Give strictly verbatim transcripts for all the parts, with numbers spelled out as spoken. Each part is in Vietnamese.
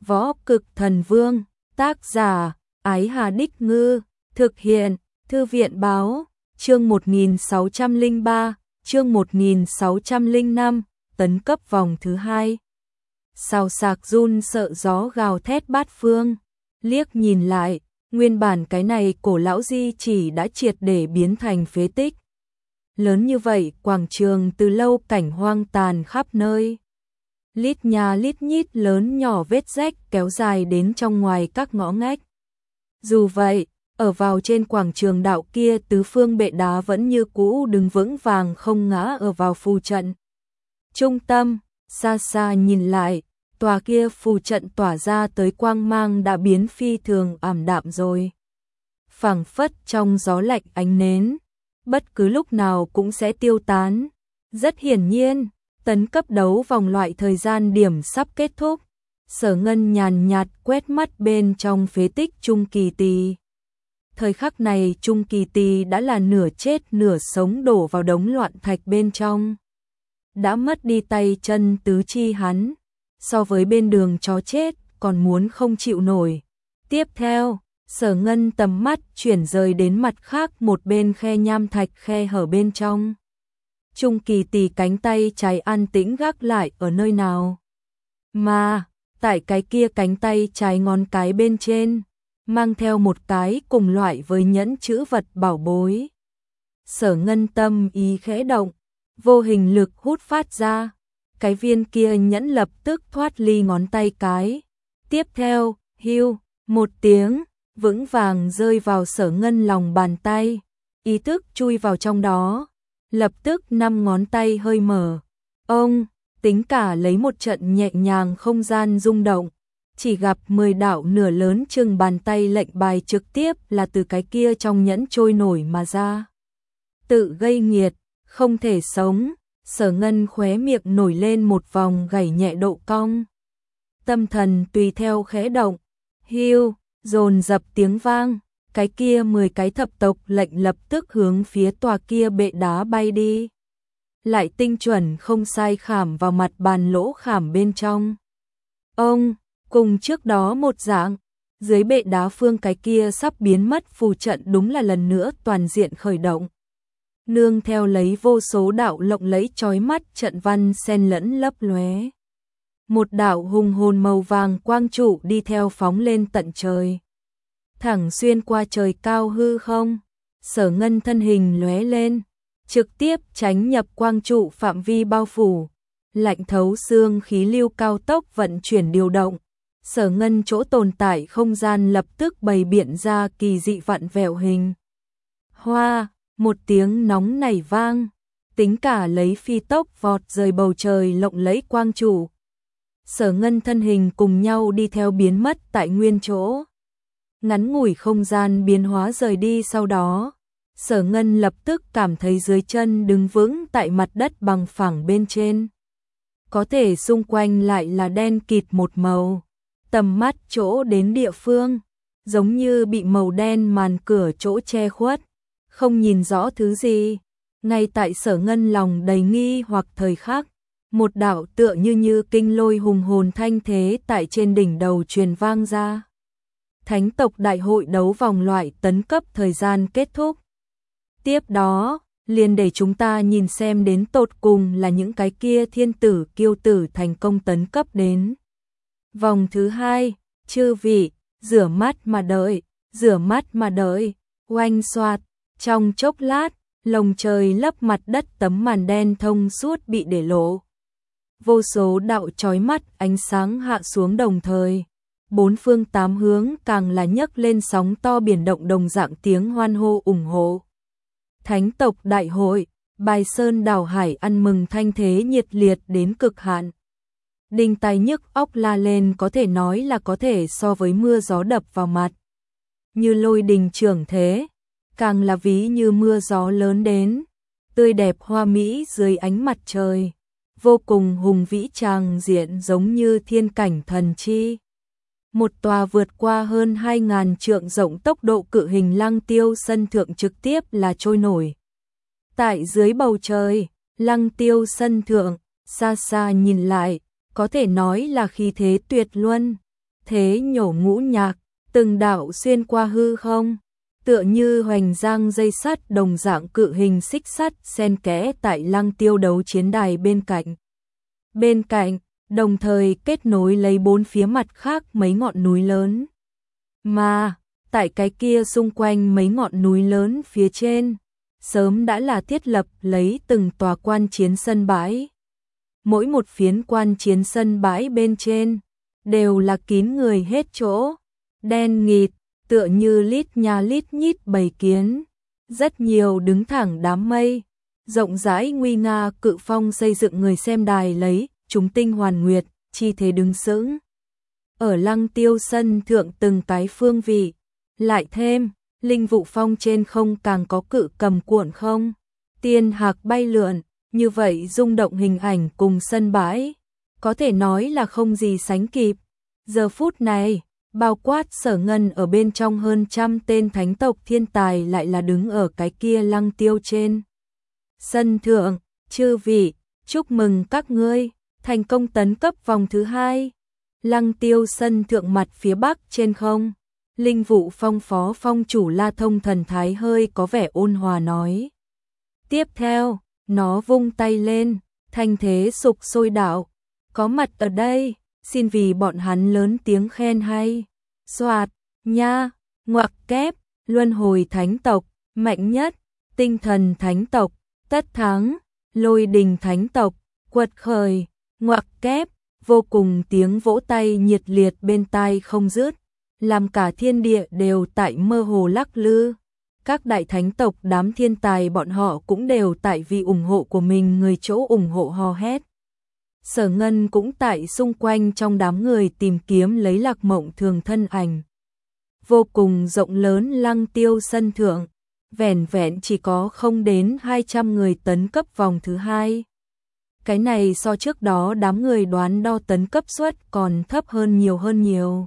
Võ Cực Thần Vương, tác giả, Ái Hà Đích Ngư, thực hiện, Thư viện Báo, chương một nghìn sáu trăm lẻ ba, chương một nghìn sáu trăm lẻ năm, tấn cấp vòng thứ hai. Sào sạc run sợ gió gào thét bát phương, liếc nhìn lại, nguyên bản cái này cổ lão di chỉ đã triệt để biến thành phế tích. Lớn như vậy, quảng trường từ lâu cảnh hoang tàn khắp nơi. Lít nhà lít nhít lớn nhỏ vết rách kéo dài đến trong ngoài các ngõ ngách. Dù vậy, ở vào trên quảng trường đạo kia tứ phương bệ đá vẫn như cũ đứng vững vàng không ngã ở vào phù trận. Trung tâm, xa xa nhìn lại, tòa kia phù trận tỏa ra tới quang mang đã biến phi thường ảm đạm rồi. Phảng phất trong gió lạnh ánh nến, bất cứ lúc nào cũng sẽ tiêu tán. Rất hiển nhiên, tấn cấp đấu vòng loại thời gian điểm sắp kết thúc. Sở Ngân nhàn nhạt quét mắt bên trong phế tích Trung Kỳ Tỳ. Thời khắc này Trung Kỳ Tỳ đã là nửa chết nửa sống đổ vào đống loạn thạch bên trong. Đã mất đi tay chân tứ chi hắn, so với bên đường chó chết còn muốn không chịu nổi. Tiếp theo, Sở Ngân tầm mắt chuyển rời đến mặt khác một bên khe nham thạch khe hở bên trong. Trung Kỳ Tỳ cánh tay trái an tĩnh gác lại ở nơi nào. Mà, tại cái kia cánh tay trái ngón cái bên trên, mang theo một cái cùng loại với nhẫn chữ vật bảo bối. Sở Ngân tâm ý khẽ động, vô hình lực hút phát ra, cái viên kia nhẫn lập tức thoát ly ngón tay cái. Tiếp theo, hưu, một tiếng, vững vàng rơi vào Sở Ngân lòng bàn tay, ý thức chui vào trong đó. Lập tức năm ngón tay hơi mở. Ông, tính cả lấy một trận nhẹ nhàng không gian rung động, chỉ gặp mười đạo nửa lớn chừng bàn tay lệnh bài trực tiếp là từ cái kia trong nhẫn trôi nổi mà ra. Tự gây nghiệt, không thể sống. Sở Ngân khóe miệng nổi lên một vòng gảy nhẹ độ cong. Tâm thần tùy theo khẽ động, hiu, dồn dập tiếng vang. Cái kia mười cái thập tộc lệnh lập tức hướng phía tòa kia bệ đá bay đi. Lại tinh chuẩn không sai khảm vào mặt bàn lỗ khảm bên trong. Ông, cùng trước đó một dạng, dưới bệ đá phương cái kia sắp biến mất phù trận đúng là lần nữa toàn diện khởi động. Nương theo lấy vô số đạo lộng lẫy chói mắt trận văn xen lẫn lấp lóe. Một đạo hùng hồn màu vàng quang trụ đi theo phóng lên tận trời. Thẳng xuyên qua trời cao hư không, Sở Ngân thân hình lóe lên, trực tiếp tránh nhập quang trụ phạm vi bao phủ, lạnh thấu xương khí lưu cao tốc vận chuyển điều động. Sở Ngân chỗ tồn tại không gian lập tức bày biện ra kỳ dị vặn vẹo hình. Hoa, một tiếng nóng nảy vang, tính cả lấy phi tốc vọt rời bầu trời lộng lẫy quang trụ. Sở Ngân thân hình cùng nhau đi theo biến mất tại nguyên chỗ. Ngắn ngủi không gian biến hóa rời đi sau đó, Sở Ngân lập tức cảm thấy dưới chân đứng vững tại mặt đất bằng phẳng bên trên. Có thể xung quanh lại là đen kịt một màu, tầm mắt chỗ đến địa phương, giống như bị màu đen màn cửa chỗ che khuất, không nhìn rõ thứ gì. Ngay tại Sở Ngân lòng đầy nghi hoặc thời khắc, một đạo tựa như như kinh lôi hùng hồn thanh thế tại trên đỉnh đầu truyền vang ra. Thánh tộc đại hội đấu vòng loại tấn cấp thời gian kết thúc. Tiếp đó, liền để chúng ta nhìn xem đến tột cùng là những cái kia thiên tử kiêu tử thành công tấn cấp đến. Vòng thứ hai, chư vị, rửa mắt mà đợi, rửa mắt mà đợi, oanh xoạt, trong chốc lát, lồng trời lấp mặt đất tấm màn đen thông suốt bị để lộ. Vô số đạo chói mắt ánh sáng hạ xuống đồng thời. Bốn phương tám hướng càng là nhấc lên sóng to biển động đồng dạng tiếng hoan hô ủng hộ. Thánh tộc đại hội, bài sơn đảo hải ăn mừng thanh thế nhiệt liệt đến cực hạn. Đinh tai nhức óc la lên có thể nói là có thể so với mưa gió đập vào mặt. Như lôi đình trưởng thế, càng là ví như mưa gió lớn đến, tươi đẹp hoa mỹ dưới ánh mặt trời, vô cùng hùng vĩ tràng diện giống như thiên cảnh thần chi. Một tòa vượt qua hơn hai ngàn trượng rộng tốc độ cự hình lăng tiêu sân thượng trực tiếp là trôi nổi. Tại dưới bầu trời, lăng tiêu sân thượng, xa xa nhìn lại, có thể nói là khí thế tuyệt luân. thế nhổ ngũ nhạc, từng đạo xuyên qua hư không, tựa như hoành giang dây sắt đồng dạng cự hình xích sắt xen kẽ tại Lăng Tiêu đấu chiến đài bên cạnh. Bên cạnh, đồng thời kết nối lấy bốn phía mặt khác mấy ngọn núi lớn. Mà, tại cái kia xung quanh mấy ngọn núi lớn phía trên, sớm đã là thiết lập lấy từng tòa quan chiến sân bãi. Mỗi một phiến quan chiến sân bãi bên trên, đều là kín người hết chỗ, đen nghịt, tựa như lít nha lít nhít bầy kiến. Rất nhiều đứng thẳng đám mây, rộng rãi nguy nga cự phong xây dựng người xem đài lấy, chúng tinh hoàn nguyệt, chi thế đứng sững. Ở Lăng Tiêu sân thượng từng cái phương vị, lại thêm, linh vụ phong trên không càng có cự cầm cuộn không, tiên hạc bay lượn, như vậy rung động hình ảnh cùng sân bãi, có thể nói là không gì sánh kịp. Giờ phút này, bao quát Sở Ngân ở bên trong hơn trăm tên thánh tộc thiên tài lại là đứng ở cái kia Lăng Tiêu trên sân thượng. Chư vị, chúc mừng các ngươi thành công tấn cấp vòng thứ hai. Lăng Tiêu sân thượng mặt phía bắc trên không, linh vụ phong phó phong chủ La Thông thần thái hơi có vẻ ôn hòa nói. Tiếp theo, nó vung tay lên, thanh thế sục sôi đạo, có mặt ở đây, xin vì bọn hắn lớn tiếng khen hay. Soạt, nha, ngoặc kép, luân hồi thánh tộc, mạnh nhất, tinh thần thánh tộc, tất thắng, lôi đình thánh tộc, quật khởi, ngoặc kép, vô cùng tiếng vỗ tay nhiệt liệt bên tai không dứt, làm cả thiên địa đều tại mơ hồ lắc lư. Các đại thánh tộc đám thiên tài bọn họ cũng đều tại vì ủng hộ của mình người chỗ ủng hộ hò hét. Sở Ngân cũng tại xung quanh trong đám người tìm kiếm lấy Lạc Mộng Thường thân ảnh. Vô cùng rộng lớn Lăng Tiêu sân thượng, vẻn vẹn chỉ có không đến hai trăm người tấn cấp vòng thứ hai. Cái này so trước đó đám người đoán đo tấn cấp suất còn thấp hơn nhiều hơn nhiều.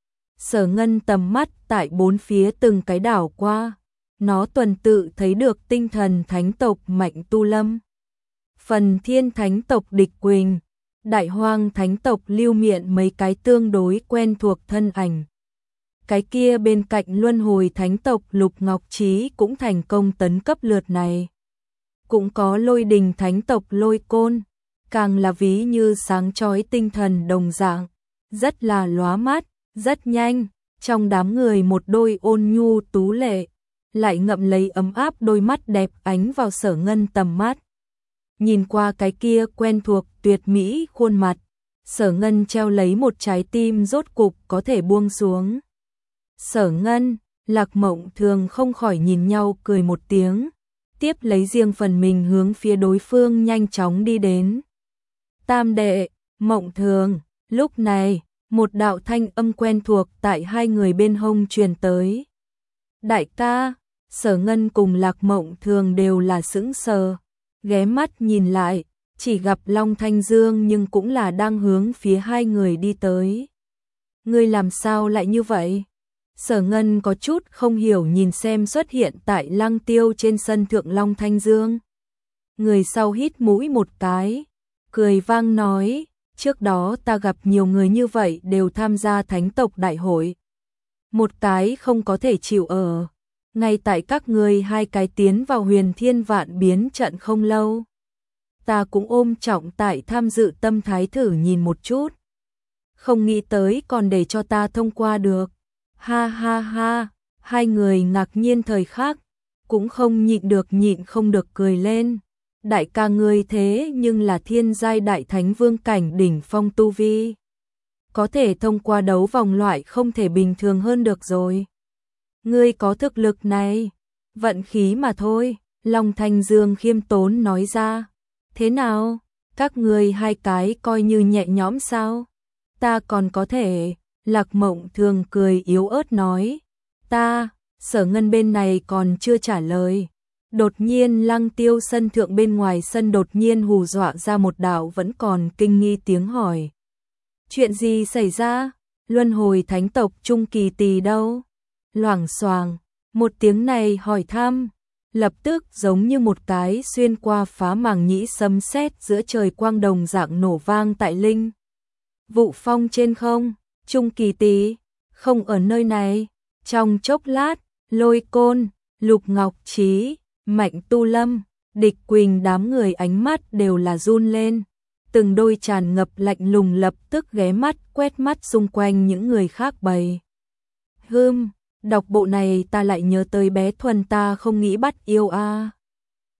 Sở Ngân tầm mắt tại bốn phía từng cái đảo qua, nó tuần tự thấy được tinh thần thánh tộc Mạnh Tu Lâm, Phần Thiên thánh tộc Địch Quỳnh, Đại Hoang thánh tộc Lưu Miện mấy cái tương đối quen thuộc thân ảnh. Cái kia bên cạnh Luân Hồi thánh tộc Lục Ngọc Trí cũng thành công tấn cấp lượt này. Cũng có Lôi Đình thánh tộc Lôi Côn, càng là ví như sáng chói tinh thần đồng dạng, rất là lóa mắt, rất nhanh, trong đám người một đôi ôn nhu tú lệ, lại ngậm lấy ấm áp đôi mắt đẹp ánh vào Sở Ngân tầm mắt. Nhìn qua cái kia quen thuộc tuyệt mỹ khuôn mặt, Sở Ngân treo lấy một trái tim rốt cục có thể buông xuống. Sở Ngân, Lạc Mộng Thường không khỏi nhìn nhau cười một tiếng, tiếp lấy riêng phần mình hướng phía đối phương nhanh chóng đi đến. Tam đệ, Mộng Thường, lúc này, một đạo thanh âm quen thuộc tại hai người bên hông truyền tới. Đại ca, Sở Ngân cùng Lạc Mộng Thường đều là sững sờ, ghé mắt nhìn lại, chỉ gặp Long Thanh Dương nhưng cũng là đang hướng phía hai người đi tới. Ngươi làm sao lại như vậy? Sở Ngân có chút không hiểu nhìn xem xuất hiện tại Lăng Tiêu trên sân thượng Long Thanh Dương. Người sau hít mũi một cái, cười vang nói, trước đó ta gặp nhiều người như vậy đều tham gia thánh tộc đại hội. Một cái không có thể chịu ở, ngay tại các ngươi hai cái tiến vào huyền thiên vạn biến trận không lâu. Ta cũng ôm trọng tại tham dự tâm thái thử nhìn một chút. Không nghĩ tới còn để cho ta thông qua được. Ha ha ha, hai người ngạc nhiên thời khắc, cũng không nhịn được nhịn không được cười lên. Đại ca ngươi thế nhưng là thiên giai đại thánh vương cảnh đỉnh phong tu vi. Có thể thông qua đấu vòng loại không thể bình thường hơn được rồi. Ngươi có thực lực này, vận khí mà thôi, Long Thanh Dương khiêm tốn nói ra. Thế nào, các ngươi hai cái coi như nhẹ nhõm sao? Ta còn có thể, Lạc Mộng Thường cười yếu ớt nói. Ta, Sở Ngân bên này còn chưa trả lời. Đột nhiên Lăng Tiêu sân thượng bên ngoài sân đột nhiên hù dọa ra một đạo vẫn còn kinh nghi tiếng hỏi. Chuyện gì xảy ra? Luân hồi thánh tộc Trung Kỳ Tỳ đâu? Loảng xoàng, một tiếng này hỏi thăm, lập tức giống như một cái xuyên qua phá màng nhĩ sấm sét giữa trời quang đồng dạng nổ vang tại linh vụ phong trên không. Trung Kỳ Tỷ, không ở nơi này. Trong chốc lát, Lôi Côn, Lục Ngọc Trí, Mạnh Tu Lâm, Địch Quỳnh đám người ánh mắt đều là run lên. Từng đôi tràn ngập lạnh lùng lập tức ghé mắt quét mắt xung quanh những người khác bày. Hừm, đọc bộ này ta lại nhớ tới bé Thuần ta không nghĩ bắt yêu a.